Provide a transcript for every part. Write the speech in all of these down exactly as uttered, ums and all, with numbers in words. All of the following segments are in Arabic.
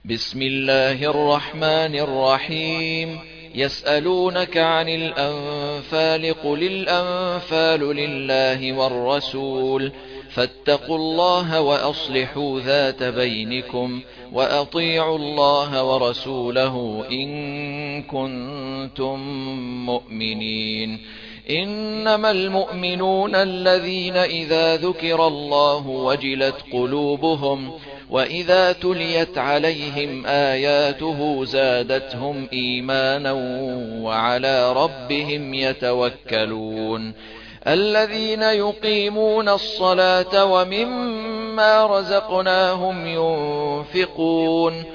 بسم الله الرحمن الرحيم. يسألونك عن الأنفال قل الأنفال لله والرسول فاتقوا الله وأصلحوا ذات بينكم وأطيعوا الله ورسوله إن كنتم مؤمنين. إنما المؤمنون الذين إذا ذكر الله وجلت قلوبهم وإذا تليت عليهم آياته زادتهم إيمانا وعلى ربهم يتوكلون. الذين يقيمون الصلاة ومما رزقناهم ينفقون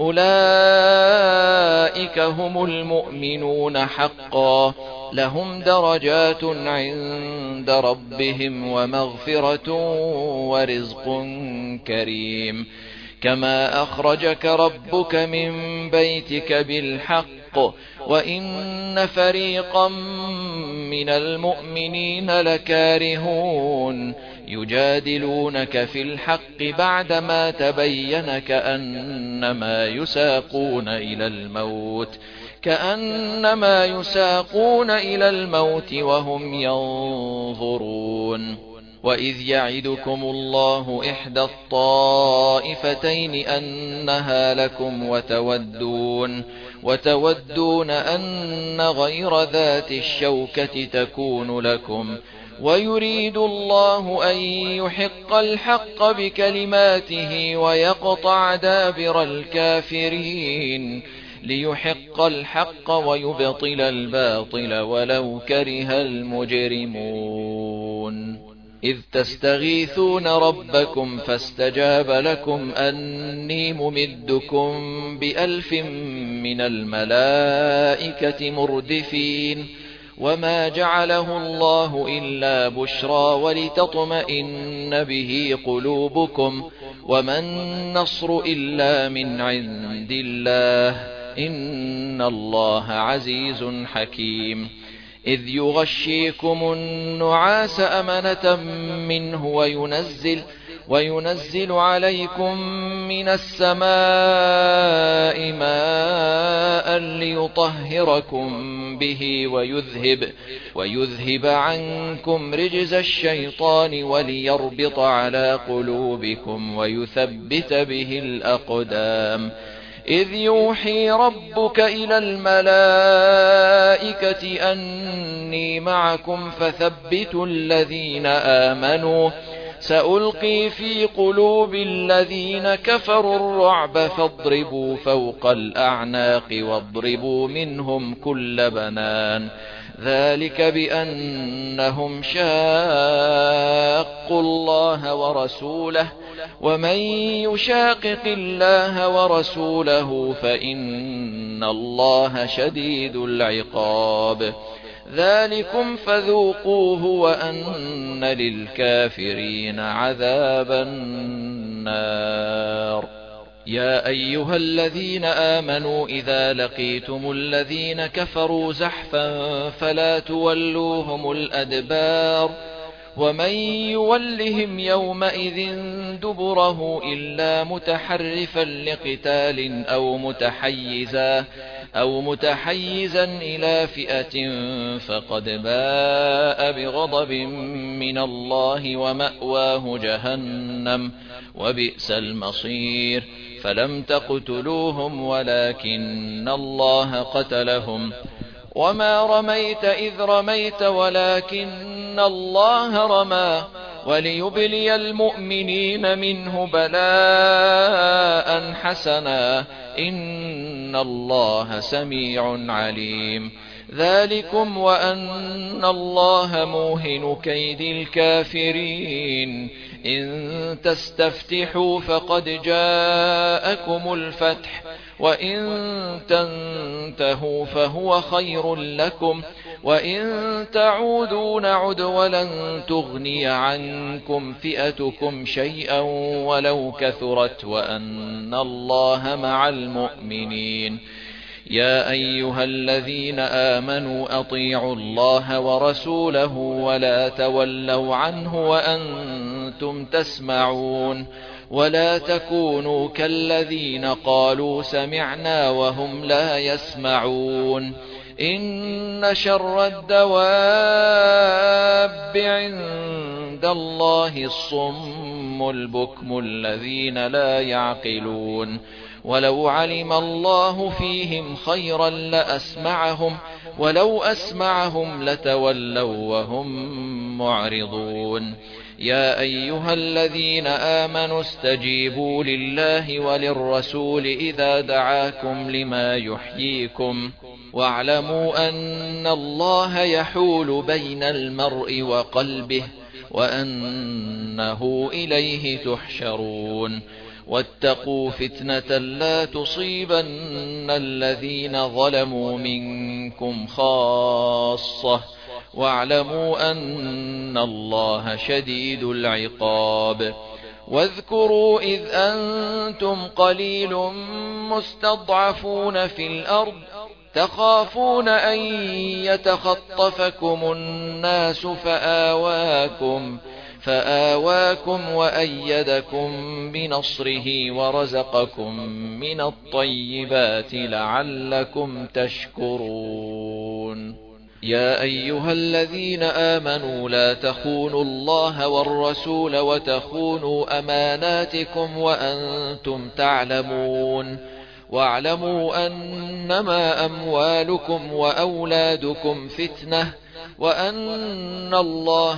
أولئك هم المؤمنون حقا لهم درجات عند ربهم ومغفرة ورزق كريم. كما أخرجك ربك من بيتك بالحق وإن فريقا من المؤمنين لكارهون يجادلونك في الحق بعدما تبين كأنما يساقون إلى الموت كأنما يساقون إلى الموت وهم ينظرون. وإذ يعدكم الله إحدى الطائفتين أنها لكم وتودون وتودون أن غير ذات الشوكة تكون لكم ويريد الله أن يحق الحق بكلماته ويقطع دابر الكافرين ليحق الحق ويبطل الباطل ولو كره المجرمون. إذ تستغيثون ربكم فاستجاب لكم أني ممدكم بألف من الملائكة مردفين وما جعله الله إلا بشرى ولتطمئن به قلوبكم وما النصر إلا من عند الله إن الله عزيز حكيم. إذ يغشيكم النعاس أمنة منه وينزل وينزل عليكم من السماء ماء ليطهركم به ويذهب, ويذهب عنكم رجز الشيطان وليربط على قلوبكم ويثبت به الأقدام. إذ يوحي ربك إلى الملائكة أني معكم فثبتوا الذين آمنوا سألقي في قلوب الذين كفروا الرعب فاضربوا فوق الأعناق واضربوا منهم كل بنان ذلك بأنهم شاقوا الله ورسوله ومن يشاقق الله ورسوله فإن الله شديد العقاب. ذلكم فذوقوه وأن للكافرين عذاب النار. يا أيها الذين آمنوا إذا لقيتم الذين كفروا زحفا فلا تولوهم الأدبار ومن يولهم يومئذ دبره إلا متحرفا لقتال أو متحيزا أو متحيزا إلى فئة فقد باء بغضب من الله ومأواه جهنم وبئس المصير. فلم تقتلوهم ولكن الله قتلهم وما رميت إذ رميت ولكن الله رمى وليبلي المؤمنين منه بلاء حسنا إن الله سميع عليم. ذلكم وأن الله موهن كيد الكافرين. إن تستفتحوا فقد جاءكم الفتح وإن تنتهوا فهو خير لكم وإن تعودوا نعد ولن تغني عنكم فئتكم شيئا ولو كثرت وأن الله مع المؤمنين. يا أيها الذين آمنوا أطيعوا الله ورسوله ولا تولوا عنه وأنتم تسمعون ولا تكونوا كالذين قالوا سمعنا وهم لا يسمعون. إن شر الدواب عند الله الصم البكم الذين لا يعقلون. ولو علم الله فيهم خيرا لأسمعهم ولو أسمعهم لتولوا وهم معرضون. يا أيها الذين آمنوا استجيبوا لله وللرسول إذا دعاكم لما يحييكم واعلموا أن الله يحول بين المرء وقلبه وأنه إليه تحشرون. واتقوا فتنة لا تصيبن الذين ظلموا منكم خاصة واعلموا أن الله شديد العقاب. واذكروا إذ أنتم قليل مستضعفون في الأرض تخافون أن يتخطفكم الناس فآواكم فآواكم وأيدكم بنصره ورزقكم من الطيبات لعلكم تشكرون. يا أيها الذين آمنوا لا تخونوا الله والرسول وتخونوا أماناتكم وأنتم تعلمون. واعلموا أنما أموالكم وأولادكم فتنة وأن الله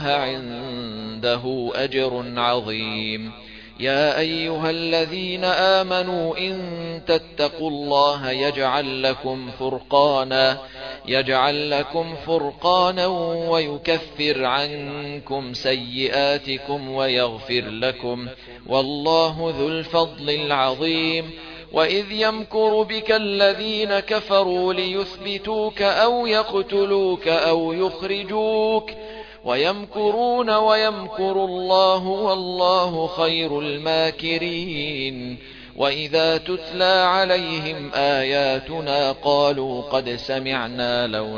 عنده أجر عظيم. يا أيها الذين آمنوا إن تتقوا الله يجعل لكم فرقانا يجعل لكم فرقانا ويكفر عنكم سيئاتكم ويغفر لكم والله ذو الفضل العظيم. وإذ يمكر بك الذين كفروا ليثبتوك أو يقتلوك أو يخرجوك ويمكرون ويمكر الله والله خير الماكرين. وإذا تتلى عليهم آياتنا قالوا قد سمعنا لو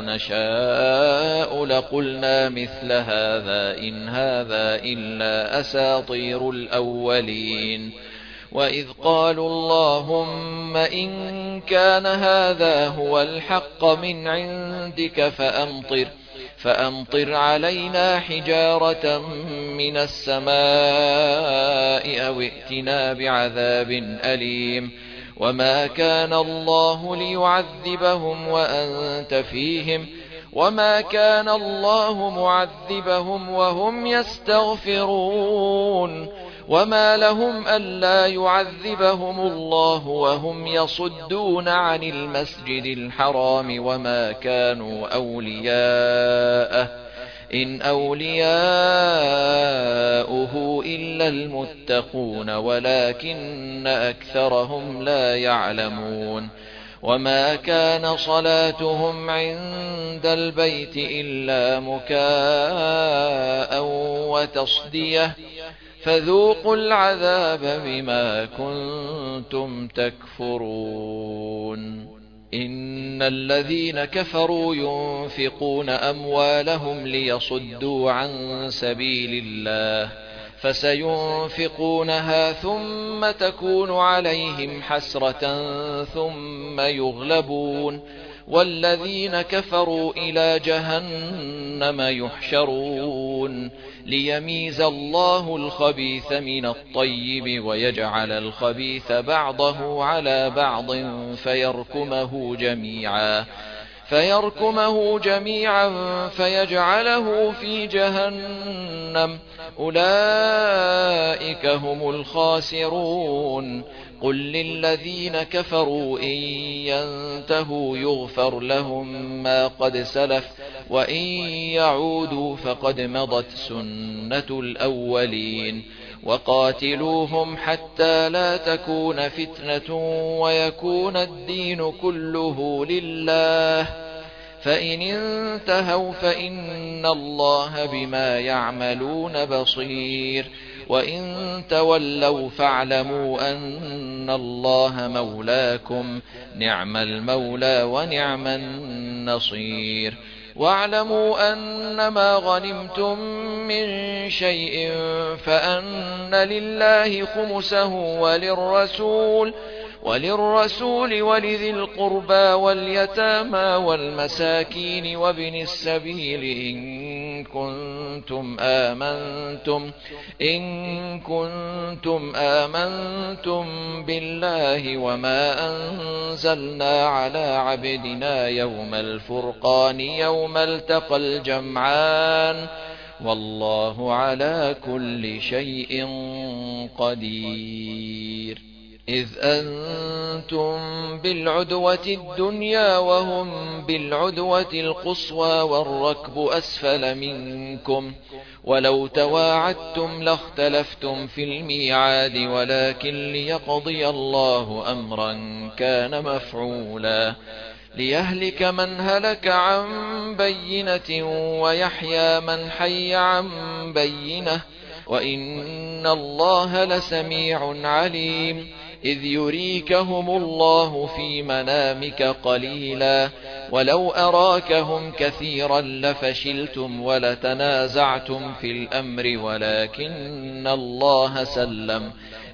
نشاء لقلنا مثل هذا إن هذا إلا أساطير الأولين. وإذ قالوا اللهم إن كان هذا هو الحق من عندك فأمطر فأمطر علينا حجارة من السماء أو ائتنا بعذاب أليم. وما كان الله ليعذبهم وأنت فيهم وما كان الله معذبهم وهم يستغفرون. وما لهم ألا يعذبهم الله وهم يصدون عن المسجد الحرام وما كانوا أولياءه إن أولياؤه إلا المتقون ولكن أكثرهم لا يعلمون. وما كان صلاتهم عند البيت إلا مكاء وتصدية فذوقوا العذاب بما كنتم تكفرون. إن الذين كفروا ينفقون أموالهم ليصدوا عن سبيل الله فسينفقونها ثم تكون عليهم حسرة ثم يغلبون والذين كفروا إلى جهنم يحشرون ليميز الله الخبيث من الطيب ويجعل الخبيث بعضه على بعض فيركمه جميعا فيركمه جميعا فيجعله في جهنم أولئك هم الخاسرون. قل للذين كفروا إن ينتهوا يغفر لهم ما قد سلف وإن يعودوا فقد مضت سنة الأولين. وقاتلوهم حتى لا تكون فتنة ويكون الدين كله لله فإن انتهوا فإن الله بما يعملون بصير وإن تولوا فاعلموا أن الله مولاكم نعم المولى ونعم النصير. واعلموا أنما غنمتم من شيء فأن لله خمسه وللرسول وللرسول ولذي القربى واليتامى والمساكين وابن السبيل إن كنتم آمنتم إن كنتم آمنتم بالله وما أنزلنا على عبدنا يوم الفرقان يوم التقى الجمعان والله على كل شيء قدير. إذ أنتم بالعدوة الدنيا وهم بالعدوة القصوى والركب أسفل منكم ولو تواعدتم لاختلفتم في الميعاد ولكن ليقضي الله أمرا كان مفعولا ليهلك من هلك عن بينة ويحيى من حي عن بينة وإن الله لسميع عليم. إذ يريكهم الله في منامك قليلا ولو أراكهم كثيرا لفشلتم ولتنازعتم في الأمر ولكن الله سلم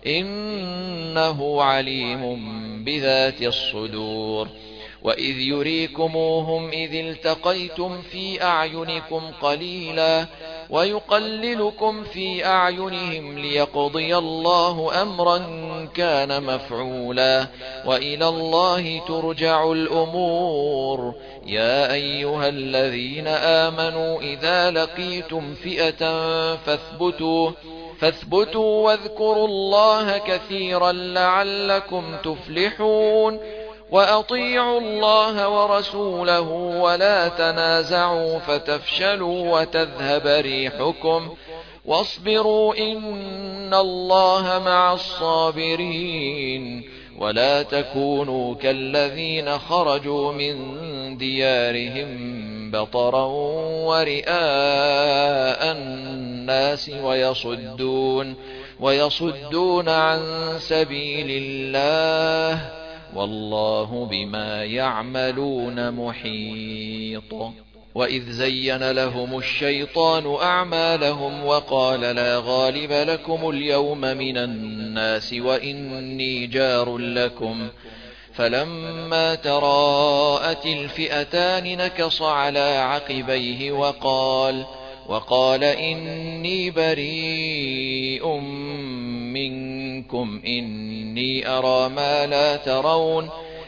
إنه عليم بذات الصدور. وإذ يريكموهم إذ التقيتم في أعينكم قليلا ويقللكم في أعينهم ليقضي الله أمرا كان مفعولا وإلى الله ترجع الأمور. يا أيها الذين آمنوا إذا لقيتم فئة فاثبتوا فاثبتوا واذكروا الله كثيرا لعلكم تفلحون. وأطيعوا الله ورسوله ولا تنازعوا فتفشلوا وتذهب ريحكم واصبروا إن الله مع الصابرين. ولا تكونوا كالذين خرجوا من ديارهم بطرا ورئاء الناس ويصدون ويصدون عن سبيل الله والله بما يعملون محيط. وإذ زين لهم الشيطان أعمالهم وقال لا غالب لكم اليوم من الناس وإني جار لكم فلما تراءت الفئتان نكص على عقبيه وقال وقال إني بريء منكم إني أرى ما لا ترون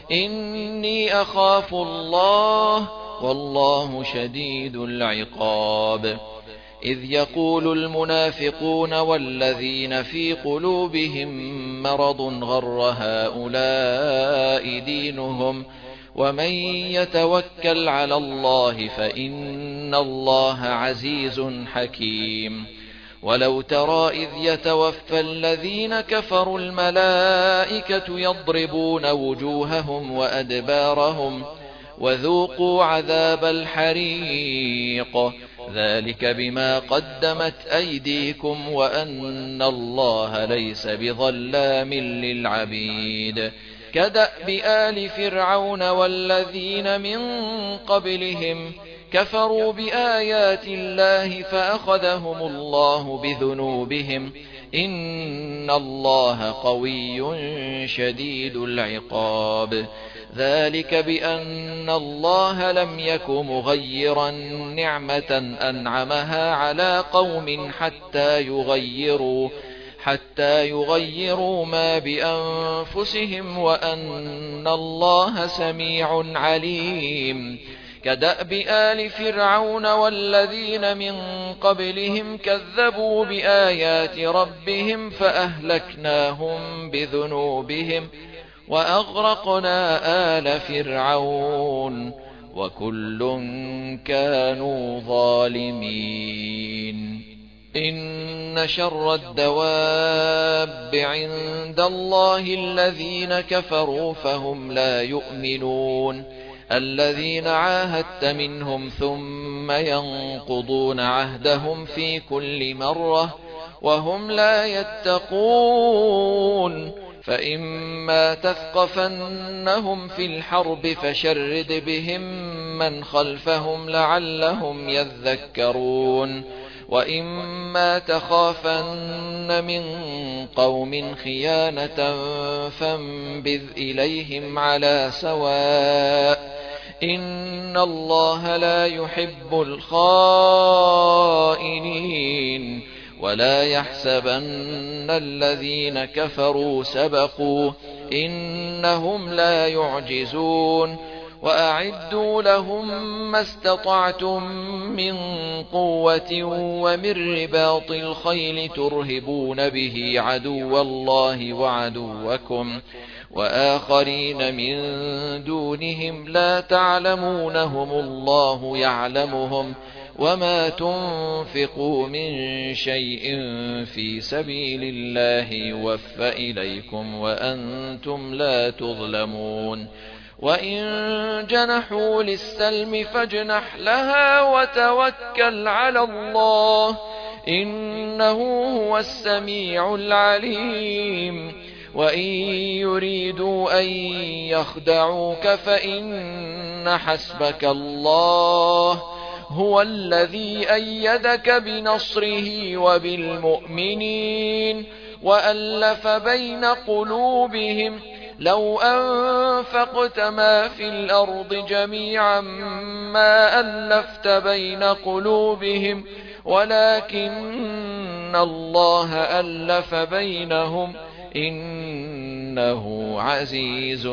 إني أخاف الله والله شديد العقاب. إذ يقول المنافقون والذين في قلوبهم مرض غر هؤلاء دينهم ومن يتوكل على الله فإن الله عزيز حكيم. ولو ترى إذ يتوفى الذين كفروا الملائكة يضربون وجوههم وأدبارهم وذوقوا عذاب الحريق ذلك بما قدمت أيديكم وأن الله ليس بظلام للعبيد. كدأب آل فرعون والذين من قبلهم كفروا بآيات الله فأخذهم الله بذنوبهم إن الله قوي شديد العقاب. ذلك بأن الله لم يك مغيرا نعمة أنعمها على قوم حتى يغيروا حتى يغيروا ما بأنفسهم وأن الله سميع عليم. كدأب آل فرعون والذين من قبلهم كذبوا بآيات ربهم فأهلكناهم بذنوبهم وأغرقنا آل فرعون وكل كانوا ظالمين. إن شر الدواب عند الله الذين كفروا فهم لا يؤمنون الذين عاهدت منهم ثم ينقضون عهدهم في كل مرة وهم لا يتقون. فإما تثقفنهم في الحرب فشرد بهم من خلفهم لعلهم يذكرون وإما تخافن من قوم خيانة فانبذ إليهم على سواء إن الله لا يحب الخائنين ولا يحسبن الذين كفروا سبقوا إنهم لا يعجزون وأعدوا لهم ما استطعتم من قوة ومن رباط الخيل ترهبون به عدو الله وعدوكم وآخرين من دونهم لا تعلمونهم الله يعلمهم وما تنفقوا من شيء في سبيل الله يوفى إليكم وأنتم لا تظلمون وإن جنحوا للسلم فاجنح لها وتوكل على الله إنه هو السميع العليم وإن يريدوا أن يخدعوك فإن حسبك الله هو الذي أيدك بنصره وبالمؤمنين وألف بين قلوبهم لو أنفقت ما في الأرض جميعا ما ألفت بين قلوبهم ولكن الله ألف بينهم إنه عزيز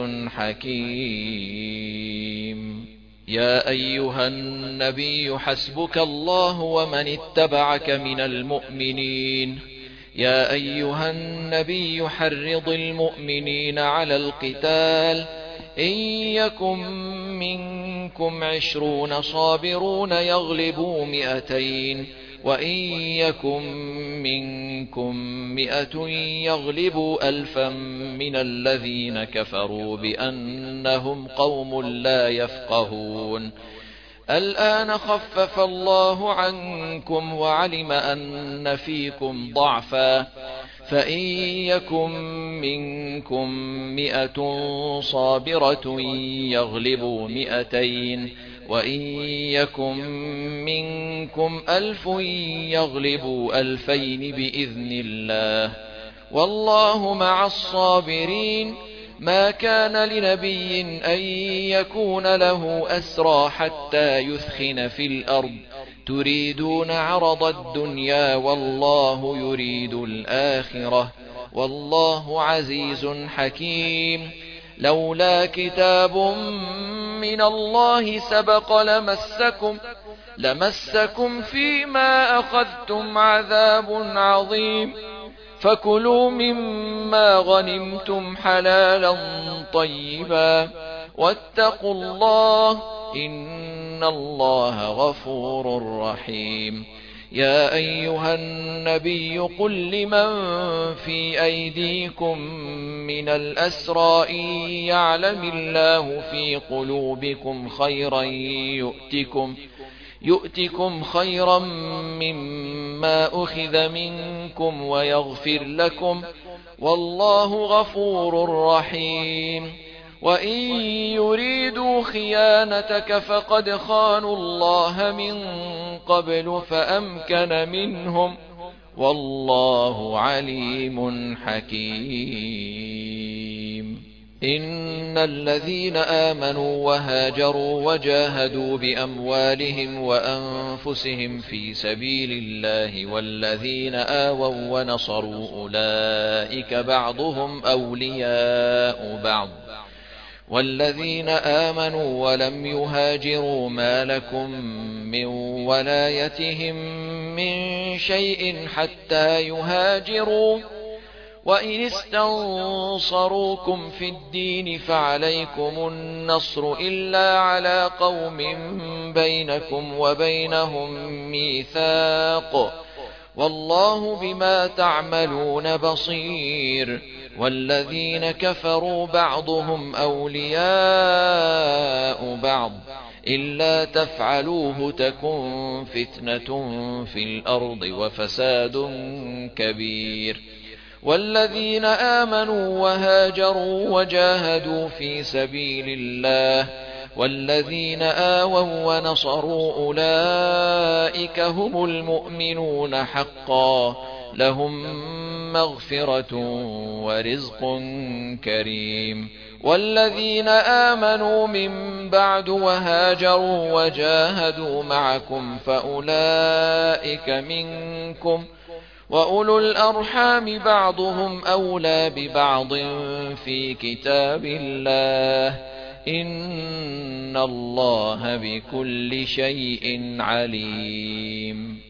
حكيم. يا أيها النبي حسبك الله ومن اتبعك من المؤمنين. يا أيها النبي حرض المؤمنين على القتال إن يكن منكم عشرون صابرون يغلبوا مئتين وإن يكن منكم مئة يغلبوا ألفا من الذين كفروا بأنهم قوم لا يفقهون. الآن خفف الله عنكم وعلم أن فيكم ضعفا فإن يكن منكم مئة صابرة يغلبوا مئتين وإن يكن منكم ألف يغلبوا ألفين بإذن الله والله مع الصابرين. ما كان لنبي أن يكون له أسرى حتى يثخن في الأرض تريدون عرض الدنيا والله يريد الآخرة والله عزيز حكيم. لولا كتاب من الله سبق لمسكم لمسكم فيما أخذتم عذاب عظيم فكلوا مما غنمتم حلالا طيبا واتقوا الله إن الله غفور رحيم. يا أيها النبي قل لمن في أيديكم من الأسرى إن يعلم الله في قلوبكم خيرا يؤتكم يؤتكم خيرا مما أخذ منكم ويغفر لكم والله غفور رحيم. وإن يريدوا خيانتك فقد خانوا الله من قبل فأمكن منهم والله عليم حكيم. إن الذين آمنوا وهاجروا وجاهدوا بأموالهم وأنفسهم في سبيل الله والذين آووا ونصروا أولئك بعضهم أولياء بعض والذين آمنوا ولم يهاجروا ما لكم من ولايتهم من شيء حتى يهاجروا وإن استنصروكم في الدين فعليكم النصر إلا على قوم بينكم وبينهم ميثاق والله بما تعملون بصير. والذين كفروا بعضهم أولياء بعض إلا تفعلوه تكن فتنة في الأرض وفساد كبير. والذين آمنوا وهاجروا وجاهدوا في سبيل الله والذين آووا ونصروا أولئك هم المؤمنون حقا لهم مغفرة ورزق كريم. والذين آمنوا من بعد وهاجروا وجاهدوا معكم فأولئك منكم وأولو الأرحام بعضهم أولى ببعض في كتاب الله إن الله بكل شيء عليم.